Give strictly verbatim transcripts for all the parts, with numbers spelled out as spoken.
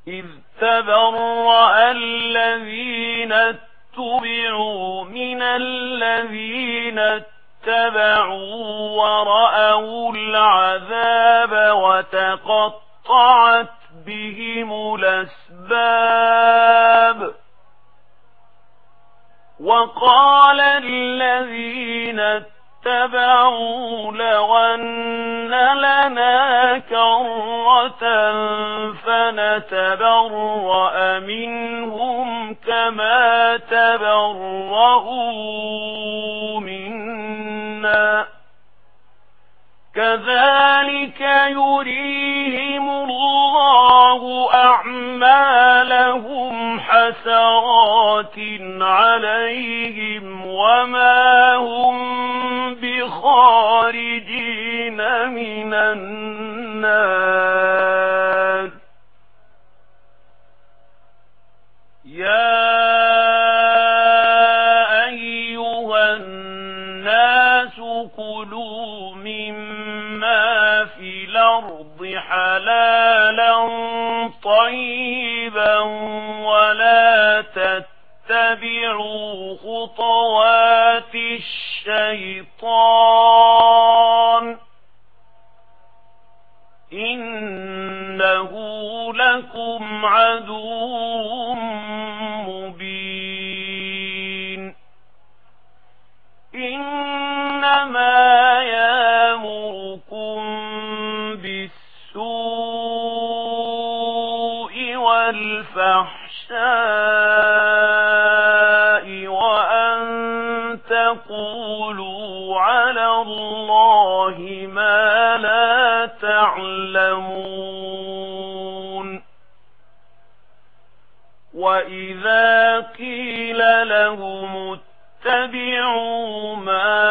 إذ تبرأ الذين اتبعوا من الذين اتبعوا ورأوا العذاب وتقطعت بهم الأسباب وقال الذين اتبعوا لو أن لنا كرة فنتبرأ منهم كما تبرؤوا منا كذلك يريهم الله أعمالهم حسرات عليهم وما هم بخارجين من النار يا أيها الناس كلوا مما في الأرض حلالا طيبا ولا تتبعوا خطوات الشيطان إنه لكم عدو مبين إنما يأمركم بالسوء والفحشاء وأن تقولوا على الله ما لا تعلمون وإذا قيل لهم اتبعوا ما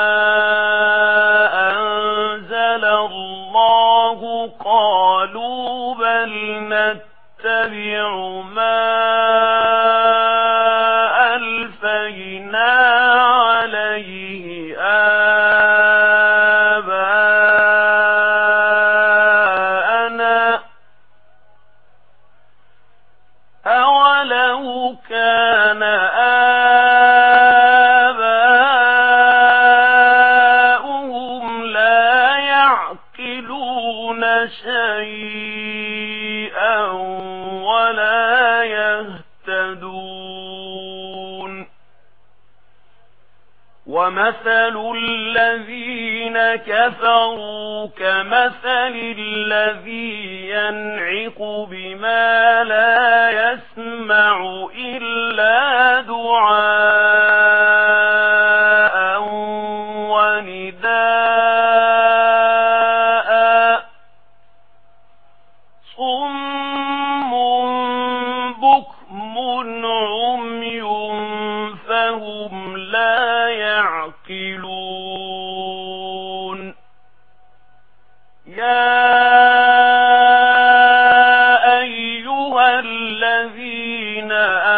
أنزل الله قالوا بل نتبع ما ألفينا عليه آباءنا أولو كان آباؤهم لا يعقلون شيئا ولا يهتدون ومثل الذين كفروا كمثل الذي ينعق بما لا يسمع إلا دعاء ونداء صم بكم عمي فهم لا يعقلون يا أيها الذين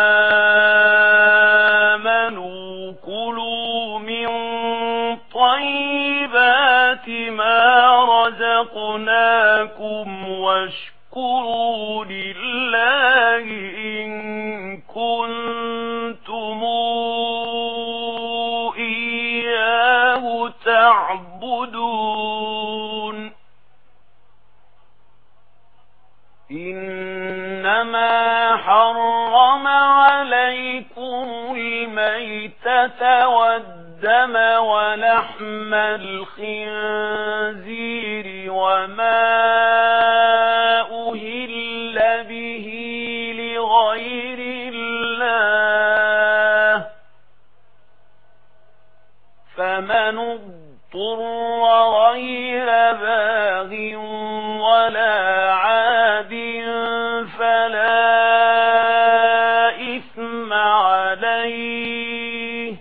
آمنوا كلوا من طيبات ما رزقناكم واشكروا لله إن كنتم إياه تعبدون إنما حرم عليكم الميتة والدم ولحم الخنزير وما أهل به لغير الله فمن اضطر غير باغ ولا عاد فلا إثم عليه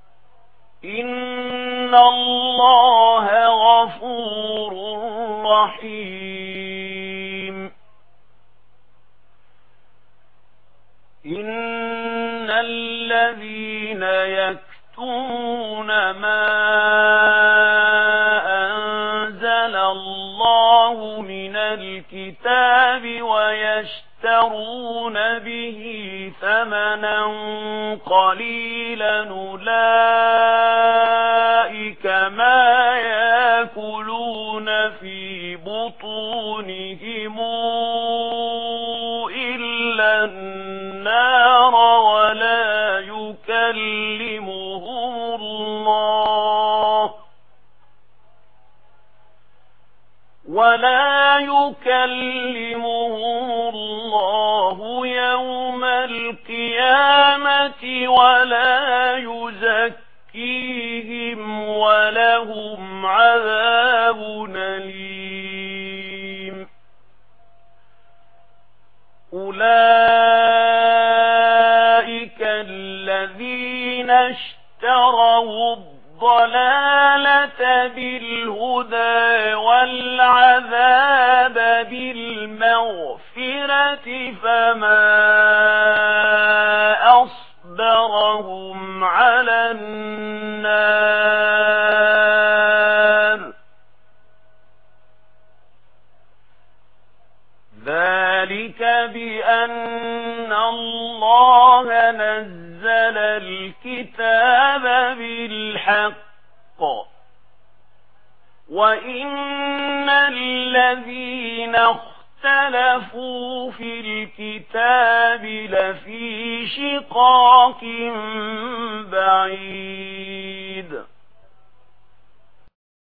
إن الله غفور رحيم إن الذين يكتمون ما أنزل الله من الكتاب الكتاب ويشترون به ثمنا قليلا أولئك ما يأكلون في بطونهم إلا النار ولا يكلمهم الله ولا يكلمهم الله يوم القيامة ولا يزكيهم ولهم عذاب أليم أولئك الذين اشتروا الضلالة بالهدى والعذاب بالمغفرة فما أصبرهم على النار ذلك بأن الله نزل الكتاب بالحق وإن الذين اختلفوا في الكتاب لفي شقاق بعيد